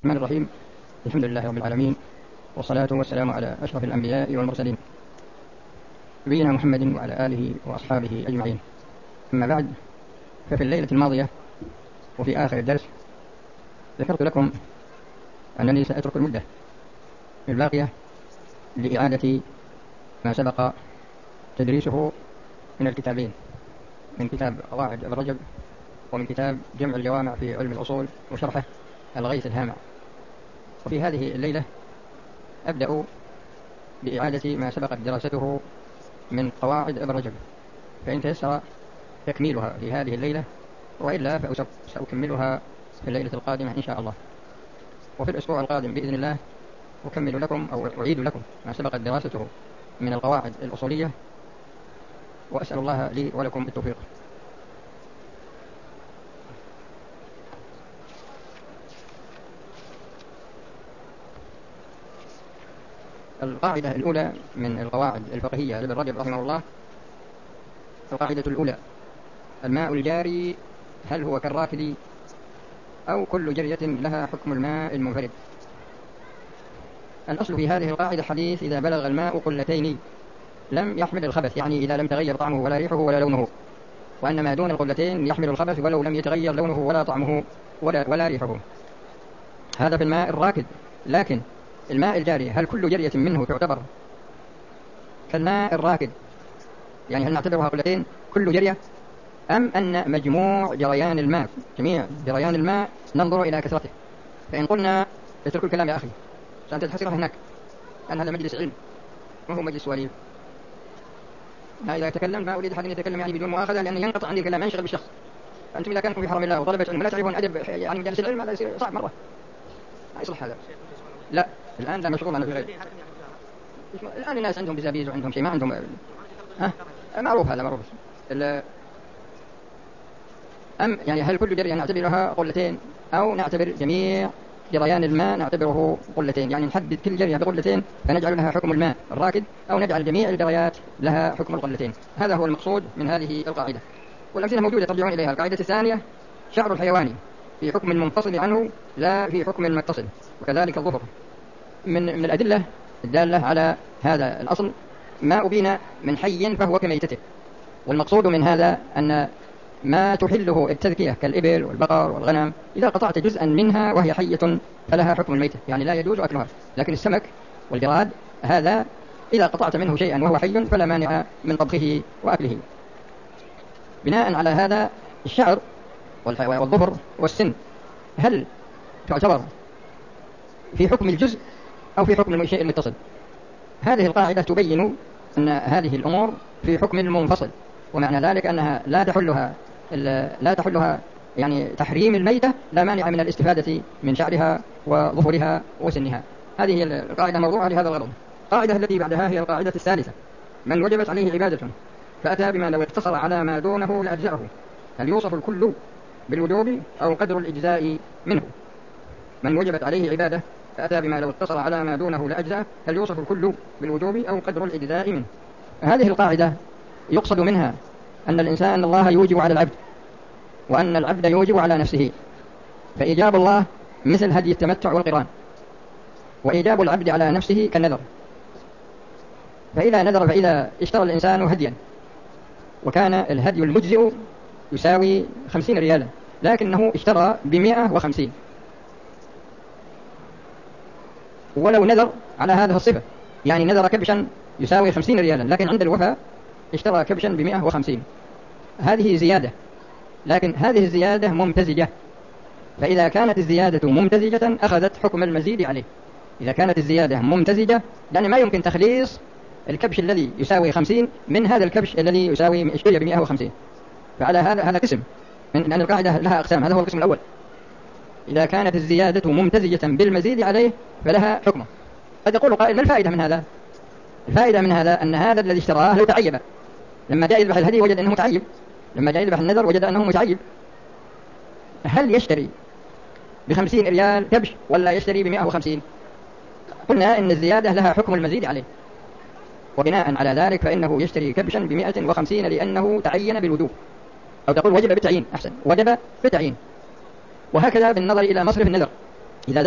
الرحمن الرحيم. الحمد لله رب العالمين، والصلاة والسلام على أشرف الأنبياء والمرسلين نبينا محمد وعلى آله وأصحابه أجمعين. أما بعد، ففي الليلة الماضية وفي آخر الدرس ذكرت لكم أنني سأترك المدة الباقية لإعادة ما سبق تدريسه من الكتابين، من كتاب قواعد ابن رجب ومن كتاب جمع الجوامع في علم الأصول وشرحه الغيث الهامع. وفي هذه الليلة أبدأ بإعادة ما سبقت دراسته من قواعد ابن رجب، فإن تيسر تكميلها في هذه الليلة، وإلا فسأكملها في الليلة القادمة إن شاء الله. وفي الأسبوع القادم بإذن الله أكمل لكم أو أعيد لكم ما سبقت دراسته من القواعد الأصولية، وأسأل الله لي ولكم التوفيق. القاعدة الأولى من القواعد الفقهية لابن رجب رحمه الله، القاعدة الأولى: الماء الجاري هل هو كالراكد أو كل جرية لها حكم الماء المنفرد؟ الأصل في هذه القاعدة حديث إذا بلغ الماء قلتين لم يحمل الخبث، يعني إذا لم تغير طعمه ولا ريحه ولا لونه، وأن ما دون القلتين يحمل الخبث ولو لم يتغير لونه ولا طعمه ولا ريحه. هذا في الماء الراكد. لكن الماء الجاري هل كل جرية منه تعتبر كالماء الراكد؟ يعني هل نعتبرها قلتين كل جرية، أم أن مجموع جريان الماء، جميع جريان الماء ننظر إلى كثرته؟ فإن قلنا اترك الكلام يا أخي سأنت تحصره هناك، أن هذا مجلس علم وهو مجلس وليم. إذا تكلم ما أريد أحد أن يتكلم يعني بدون مؤاخذة، لأن ينقطع عندي الكلام، ينشغل بالشخص. أنتم إذا كانكم في حرم الله وطلبة علم لا تعرفون أدب يعني مجالس العلم، هذا يصير صعب مرة، لا يصلح هذا. لا الآن لا مشغول أنا في غير. الآن الناس عندهم بزابيز وعندهم شيء، ما عندهم معروف، هذا معروف. أم يعني هل كل جريان نعتبرها قلتين أو نعتبر جميع جريان الماء نعتبره قلتين، يعني نحدد كل جرية بقلتين فنجعل لها حكم الماء الراكد، أو نجعل جميع الجريات لها حكم القلتين. هذا هو المقصود من هذه القاعدة، والأمثلة موجودة ترجعون إليها. القاعدة الثانية: شعر الحيوان في حكم منفصل عنه لا في حكم متصل، وكذلك الظفر. من الأدلة الدالة على هذا الأصل ما أبين من حي فهو كميتته، والمقصود من هذا أن ما تحله التذكية كالإبل والبقر والغنم إذا قطعت جزءا منها وهي حية فلها حكم الميتة، يعني لا يجوز أكلها. لكن السمك والجراد هذا إذا قطعت منه شيئا وهو حي فلا مانع من طبخه وأكله. بناء على هذا الشعر والظفر والسن هل تعتبر في حكم الجزء أو في حكم الشيء المتصل؟ هذه القاعدة تبين أن هذه الأمور في حكم المنفصل، ومعنى ذلك أنها لا تحلها يعني تحريم الميتة لا مانع من الاستفادة من شعرها وظفرها وسنها. هذه هي القاعدة موضوعة لهذا الغرض. القاعدة التي بعدها هي القاعدة الثالثة: من وجبت عليه عبادة فأتى بما لو اقتصر على ما دونه لأجزأه، هل يوصف الكل بالوجوب أو قدر الإجزاء منه؟ من وجبت عليه عبادة فأتى بما لو اقتصر على ما دونه لأجزأه، هل يوصف الكل بالوجوب أو قدر الإجزاء منه؟ هذه القاعدة يقصد منها أن الإنسان الله يوجب على العبد، وأن العبد يوجب على نفسه، فإيجاب الله مثل هدي التمتع والقران، وإيجاب العبد على نفسه كالنذر. فإذا اشترى الإنسان هديا وكان الهدي المجزئ يساوي 50 ريالا، لكنه اشترى ب150، ولو نذر على هذه الصفة، يعني نذر كبشا يساوي 50 ريالا لكن عند الوفاء اشترى كبشا ب150، هذه زيادة، لكن هذه الزيادة ممتزجة. فإذا كانت الزيادة ممتزجة أخذت حكم المزيد عليه. إذا كانت الزيادة ممتزجة يعني ما يمكن تخليص الكبش الذي يساوي 50 من هذا الكبش الذي يساوي اشتري ب150. فعلى هذا قسم من أن القاعدة لها أقسام، هذا هو القسم الأول. إذا كانت الزيادة ممتزجة بالمزيد عليه فلها حكمه. قد يقول قائل: ما الفائدة من هذا؟ الفائدة من هذا أن هذا الذي اشتراه لو تعيب، لما جاء يذبح الهدي وجد أنه متعيب، لما جاء يذبح النذر وجد أنه متعيب، هل يشتري ب50 ريال كبش ولا يشتري ب150؟ قلنا إن الزيادة لها حكم المزيد عليه، وبناء على ذلك فإنه يشتري كبشا ب150 لأنه تعين بالوجوب، أو تقول وجب بالتعيين، أحسن، وجب بالتعيين. وهكذا بالنظر إلى مصرف النذر، إذا ذبح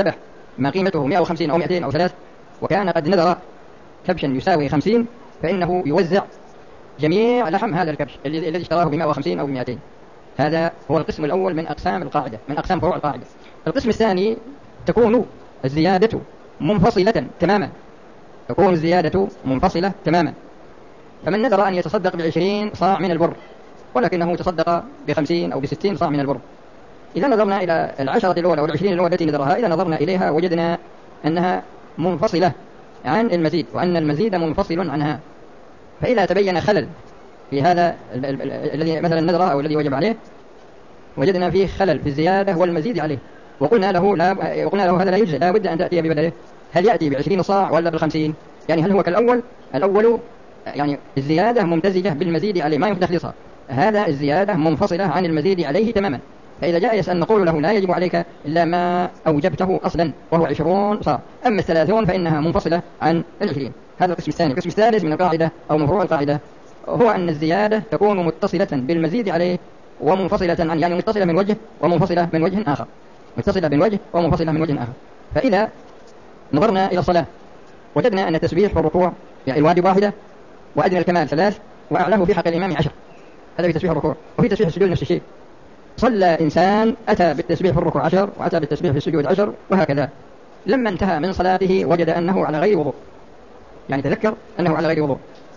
ما قيمته 150 أو 200 أو 3 وكان قد نذر كبشا يساوي 50 فإنه يوزع جميع لحم هذا الكبش الذي اشتراه ب 150 أو ب 200. هذا هو القسم الأول من أقسام القاعدة، من أقسام فروع القاعدة. القسم الثاني تكون الزيادة منفصلة تماما، تكون الزيادة منفصلة تماما. فمن نذر أن يتصدق ب20 صاع من البر ولكنه تصدق ب50 أو ب60 صاع من البر، إذا نظرنا إلى 10 الأولى وال20 الأولى التي نذرها، إذا نظرنا إليها وجدنا أنها منفصلة عن المزيد وأن المزيد منفصل عنها. فإذا تبين خلل في هذا الذي مثلا نذره أو الذي وجب عليه، وجدنا فيه خلل في الزيادة والمزيد عليه، وقلنا له هذا لا يجزي، لا بد أن تأتي ببدله. هل يأتي ب20 صاع ولا ب50؟ يعني هل هو كالأول؟ الأول يعني الزيادة ممتزجة بالمزيد عليه ما يمكن تخليصها، هذا الزيادة منفصلة عن المزيد عليه تماما. فإذا جاء يسأل نقول له لا يجب عليك إلا ما أوجبته أصلا وهو 20 صاع، أما 30 فإنها منفصلة عن 20. هذا القسم الثاني. القسم الثالث من القاعدة أو من فروع القاعدة هو أن الزيادة تكون متصلة بالمزيد عليه ومنفصلة عن، يعني متصلة من وجه ومنفصلة من وجه آخر، متصلة من وجه ومنفصلة من وجه آخر. فإذا نظرنا إلى الصلاة وجدنا أن التسبيح في الركوع يعني الواجب 1 وأدنى الكمال 3 وأعلاه في حق الإمام 10، هذا في تسبيح الركوع. وفي تسبيح السجود نفس الشيء، صلى إنسان أتى بالتسبيح في الركوع 10 وأتى بالتسبيح في السجود 10 وهكذا. لما انتهى من صلاته وجد أنه على غير وضوء، يعني تذكر أنه على غير وضوء،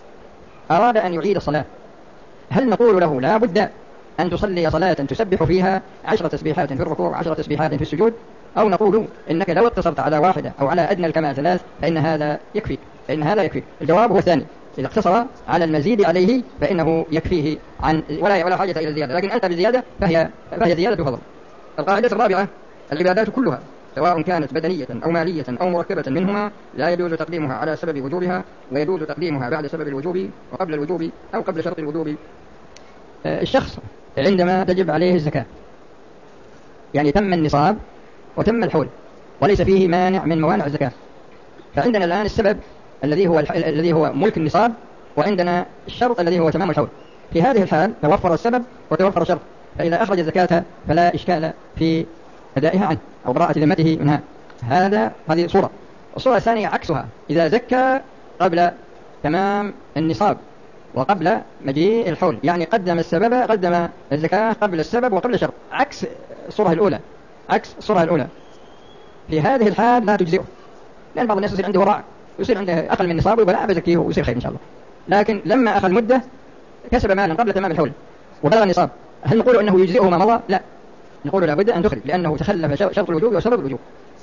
أراد أن يعيد الصلاة، هل نقول له لا بد أن تصلي صلاة تسبح فيها 10 تسبيحات في الركوع و10 تسبيحات في السجود، أو نقول إنك لو اقتصرت على 1 أو على أدنى الكمال 3 فإن هذا يكفي؟ فإن هذا يكفي. الجواب هو الثاني، إذا اقتصر على المزيد عليه فإنه يكفيه عن ولا حاجة إلى الزيادة، لكن أنت بالزيادة فهي زيادة فضل. القاعدة الرابعة: العبادات كلها سواء كانت بدنية أو مالية أو مركبة منهما لا يجوز تقديمها على سبب وجوبها، ويجوز تقديمها بعد سبب الوجوب وقبل الوجوب أو قبل شرط الوجوب. الشخص عندما تجب عليه الزكاة يعني تم النصاب وتم الحول وليس فيه مانع من موانع الزكاة، فعندنا الآن السبب الذي هو ملك النصاب، وعندنا الشرط الذي هو تمام الحول. في هذه الحال توفر السبب وتوفر الشرط، فإذا أخرج الزكاة فلا إشكال في أدائها عنه أو براءة ذمته منها. هذه صورة. الصورة الثانية عكسها، إذا زكى قبل تمام النصاب وقبل مجيء الحول، يعني قدم الزكاة قبل السبب وقبل الشرط، عكس الصورة الأولى. في هذه الحال لا تجزئه، لأن بعض الناس يصير عنده ورع، يصير عنده أقل من نصابه ولا بزكيه ويصير خير إن شاء الله. لكن لما أخذ مدة كسب مالا قبل تمام الحول وبلغ النصاب، هل نقول أنه يجزئه ما مضى؟ لا، نقول لابد أن تخرج لأنه تخلف شرط الوجوب وسبب الوجوب.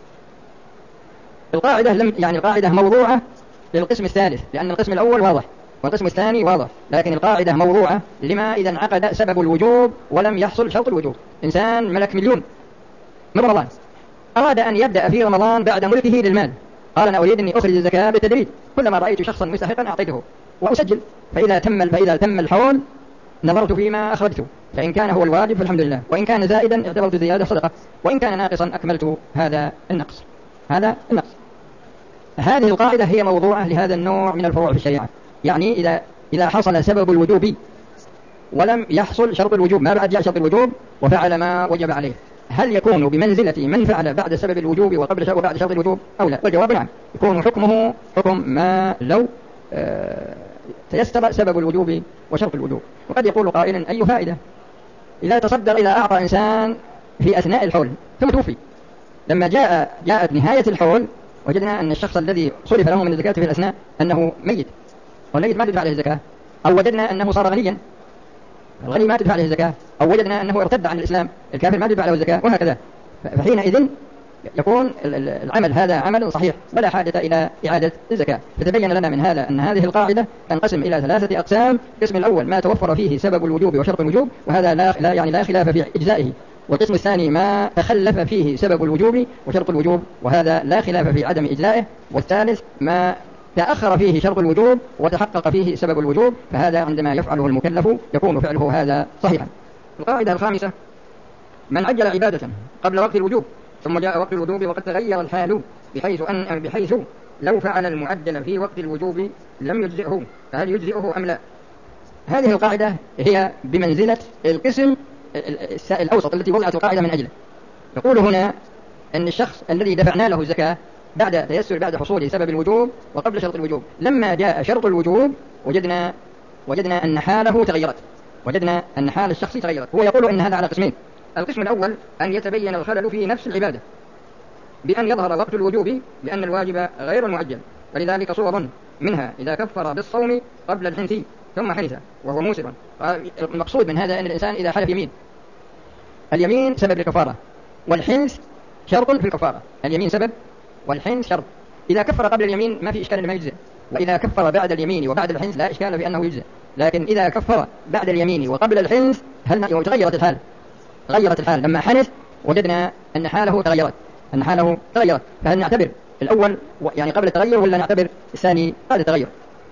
القاعدة موضوعة للقسم الثالث، لأن القسم الأول واضح والقسم الثاني واضح، لكن القاعدة موضوعة لما إذا انعقد سبب الوجوب ولم يحصل شرط الوجوب. إنسان ملك 1,000,000 من رمضان، أراد أن يبدأ في رمضان بعد ملكه للمال، قال أنا أريد أني أخرج الزكاة بالتدريج، كلما رأيت شخصا مستحقا أعطيته وأسجل، فإذا تم الحول نظرت فيما أخرجته، فإن كان هو الواجب فالحمد لله، وإن كان زائدا اعتبرت زيادة صدقة، وإن كان ناقصا أكملت هذا النقص. هذه القاعدة هي موضوعة لهذا النوع من الفروع في الشريعة. يعني إذا حصل سبب الوجوب ولم يحصل شرط الوجوب، ما بعد جاء شرط الوجوب وفعل ما وجب عليه، هل يكون بمنزلة من فعل بعد سبب الوجوب وبعد شرط الوجوب أو لا؟ والجواب نعم، يكون حكمه حكم ما لو تيسر سبب الوجوب وشرط الوجوب. وقد يقول قائل أي فائدة إذا أعطى إنسان في أثناء الحول ثم توفي، لما جاءت نهاية الحول وجدنا أن الشخص الذي صرف له من الزكاة في الأثناء أنه ميت، والميت ما تدفع عليه الزكاة، أو وجدنا أنه صار غنيا، الغني ما تدفع عليه الزكاة، أو وجدنا أنه ارتد عن الإسلام، الكافر ما تدفع له الزكاة، وهكذا. فحينئذ يكون العمل هذا عمل صحيح ولا حاجة إلى إعادة الزكاة. فتبين لنا من هذا أن هذه القاعدة تنقسم إلى 3 أقسام. القسم الأول ما توفر فيه سبب الوجوب وشرط الوجوب، وهذا لا خلاف في إجزائه. والقسم الثاني ما تخلف فيه سبب الوجوب وشرط الوجوب، وهذا لا خلاف في عدم إجزائه. والثالث ما تأخر فيه شرط الوجوب وتحقق فيه سبب الوجوب، فهذا عندما يفعله المكلف يكون فعله هذا صحيحا. القاعدة الخامسة: من عجل عبادة قبل وقت الوجوب ثم جاء وقت الوجوب وقد تغير الحال بحيث لو فعل المعجل في وقت الوجوب لم يجزئه، فهل يجزئه أم لا؟ هذه القاعدة هي بمنزلة القسم الأوسط التي وضعت القاعدة من أجله. يقول هنا: أن الشخص الذي دفعنا له الزكاة بعد حصول سبب الوجوب وقبل شرط الوجوب، لما جاء شرط الوجوب وجدنا أن حاله تغيرت، وجدنا أن حال الشخص تغيرت. هو يقول إن هذا على قسمين. القسم الأول أن يتبين الخلل في نفس العبادة بأن يظهر وقت الوجوب لأن الواجب غير معجل، ولذلك صور منها إذا كفر بالصوم قبل الحنث ثم حنث وهو موسر. المقصود من هذا أن الإنسان إذا حلف يمين، اليمين سبب للكفارة والحنث شرط في الكفارة. اليمين سبب والحنث شرط. إذا كفر قبل اليمين ما في إشكال أنه ما يجزئ، وإذا كفر بعد اليمين وبعد الحنث لا إشكال في أنه يجزئ. لكن إذا كفر بعد اليمين وقبل الحنث تغيرت الحال. غيرت الحال لما حنث وجدنا أن حاله تغيرت، فهل نعتبر الأول يعني قبل التغير ولا نعتبر الثاني بعد التغير؟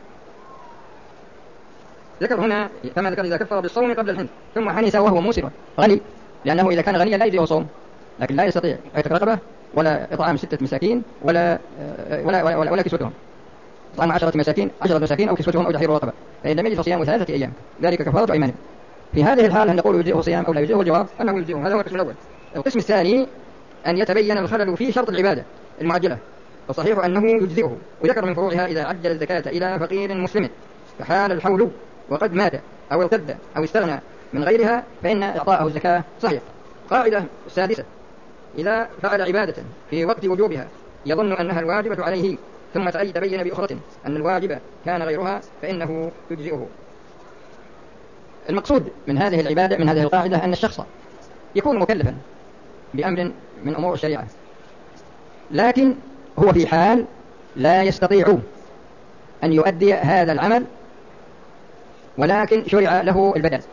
ذكر هنا كما ذكر إذا كفر بالصوم قبل الحنث ثم حنث وهو موسر غني، لأنه إذا كان غنيا لا يجزئه صوم، لكن لا يستطيع يعتق رقبة ولا إطعام 6 مساكين ولا كسوتهم، إطعام 10 مساكين أو كسوتهم أو تحرير رقبة، فإن لم يجد فصيام 3 أيام، ذلك كفارة أيمانه. في هذه الحال هل نقول يجزئه صيام أو لا يجزئه؟ الجواب أنه يجزئه. هذا هو القسم الأول. القسم الثاني أن يتبين الخلل في شرط العبادة المعجلة، فصحيح أنه يجزئه. وذكر من فروعها إذا عجل الزكاة إلى فقير مسلم فحال الحول وقد مات أو ارتد أو استغنى من غيرها فإن إعطاءه الزكاة صحيح. قاعدة السادسة: إذا فعل عبادة في وقت وجوبها يظن أنها الواجبة عليه ثم تبين بأخرى أن الواجب كان غيرها فإنه يجزئه. المقصود من هذه العبادة، من هذه القاعدة، أن الشخص يكون مكلفا بأمر من أمور الشريعة، لكن هو في حال لا يستطيع أن يؤدي هذا العمل، ولكن شرع له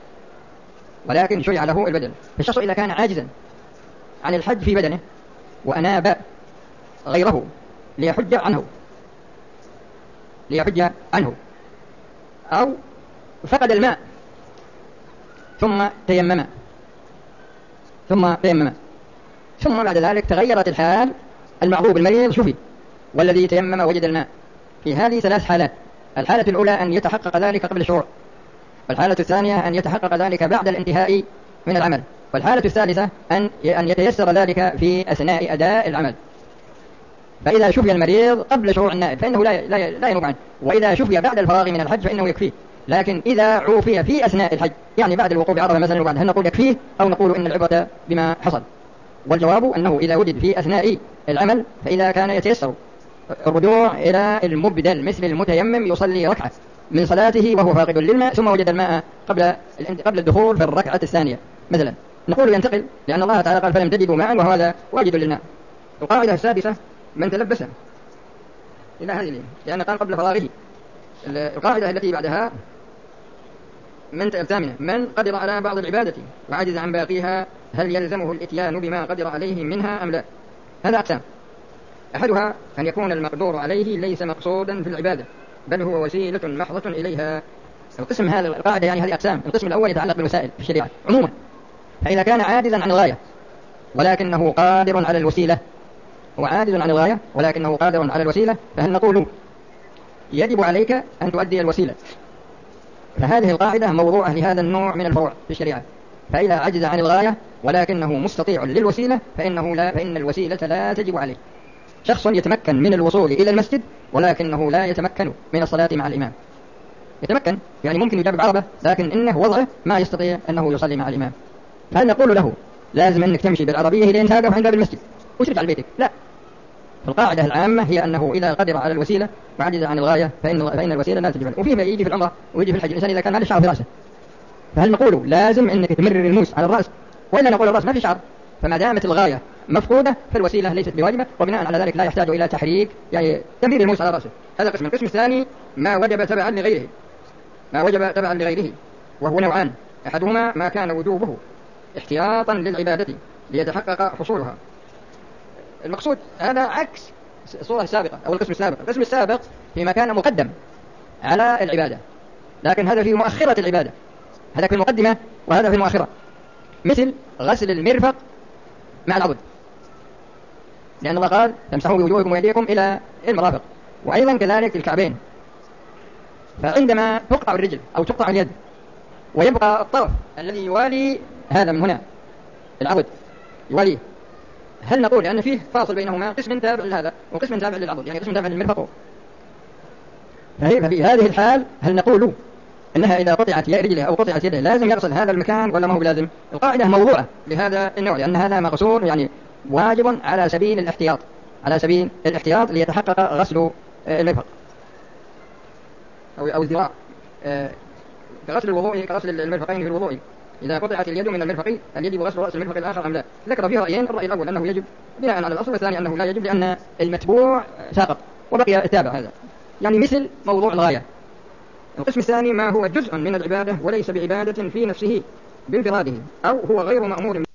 البدل. فالشخص إذا كان عاجزا عن الحج في بدنه وأناب غيره ليحج عنه أو فقد الماء ثم تيمم ثم بعد ذلك تغيرت الحال، المعذوب المريض شفي والذي تيمم وجد الماء. في هذه 3 حالات: الحالة الأولى أن يتحقق ذلك قبل الشروع، والحالة الثانية أن يتحقق ذلك بعد الانتهاء من العمل، والحالة الثالثة أن يتيسر ذلك في أثناء أداء العمل. فإذا شفي المريض قبل شروع النائب فإنه لا ينوب عنه، وإذا شفي بعد الفراغ من الحج فإنه يكفيه. لكن إذا عوفي في أثناء الحج، يعني بعد الوقوف بعرفة مثلا وبعد، هل نقول يكفيه أو نقول إن العبرة بما حصل؟ والجواب أنه إذا وجد في أثناء العمل، فإذا كان يتيسر الرجوع إلى المبدل مثل المتيمم يصلي ركعة من صلاته وهو فاقد للماء ثم وجد الماء قبل الدخول في الركعة الثانية مثلا، نقول ينتقل، لأن الله تعالى قال فلم تجدوا ماء وهذا واجد للماء. القاعدة السادسة: من تلبس إلى هذه، لأن قال قبل فراغه. القاعدة التي بعدها الثامنة: من قدر على بعض العبادة وعجز عن باقيها هل يلزمه الاتيان بما قدر عليه منها أم لا؟ هذا أقسام. أحدها أن يكون المقدور عليه ليس مقصودا في العبادة بل هو وسيلة محضة إليها. القسم هذا القاعدة يعني هذه أقسام. القسم الأول يتعلق بالوسائل في الشريعة عموما، فإذا كان عاجزا عن الغاية ولكنه قادر على الوسيلة، فهل نقول يجب عليك أن تؤدي الوسيلة؟ فهذه القاعدة موضوعة لهذا النوع من الفروع في الشريعة. فإذا عجز عن الغاية ولكنه مستطيع للوسيلة فإن الوسيلة لا تجب عليه. شخص يتمكن من الوصول إلى المسجد ولكنه لا يتمكن من الصلاة مع الإمام. يتمكن يعني ممكن يجاب بعربة، لكن إنه وضعه ما يستطيع أنه يصلي مع الإمام، فهل نقول له لازم أنك تمشي بالعربية لين تقف عند باب المسجد وترجع لبيتك؟ لا. فالقاعدة العامة هي أنه إذا قدر على الوسيلة وعجز عن الغاية فإن الوسيلة لا تجب عليه. وفيه يجي في العمرة ويجي في الحج، الإنسان إذا كان هذا الشعر في رأسه فهل نقول لازم أنك تمرر الموس على الرأس، وإلا نقول الرأس ما في شعر؟ فما دامت الغاية مفقودة فالوسيلة ليست بواجبة، وبناء على ذلك لا يحتاج إلى تحريك يعني تمرير الموس على رأسه. هذا قسم. القسم الثاني ما وجب تبعا لغيره، وهو نوعان: أحدهما ما كان وجوبه احتياطا للعبادة ليتحقق حصولها. المقصود هذا عكس الصورة السابقة أو القسم السابق. القسم السابق فيما كان مقدم على العبادة، لكن هذا في مؤخرة العبادة، هذا في المقدمة وهذا في المؤخرة، مثل غسل المرفق مع العضد، لأن الله قال تمسحوا بوجوهكم ويديكم إلى المرافق، وأيضا كذلك الكعبين. فعندما تقطع الرجل أو تقطع اليد ويبقى الطرف الذي يوالي هذا من هنا العضد يواليه، هل نقول لأن فيه فاصل بينهما قسم تابع لهذا وقسم تابع للعضد، يعني قسم تابع للمرفق، ففي هذه الحال هل نقول إنها إذا قطعت رجله أو قطعت يده لازم يغسل هذا المكان ولا ما هو لازم؟ القاعدة موضوعة لهذا النوع، لأن هذا مغسول يعني واجب على سبيل الاحتياط، على سبيل الاحتياط ليتحقق غسل المرفق أو الذراع، كغسل الوضوء كغسل المرفقين في الوضوء. إذا قطعت اليد من المرفق هل يجب غسل رأس المرفق الآخر أم لا؟ ذكر فيه رأيين، الرأي الأول أنه يجب بناء على الأصل، والثاني أنه لا يجب لأن المتبوع ساقط وبقي التابع، هذا يعني مثل موضوع الغاية. القسم الثاني ما هو جزء من العبادة وليس بعبادة في نفسه بانفراده، أو هو غير مأمور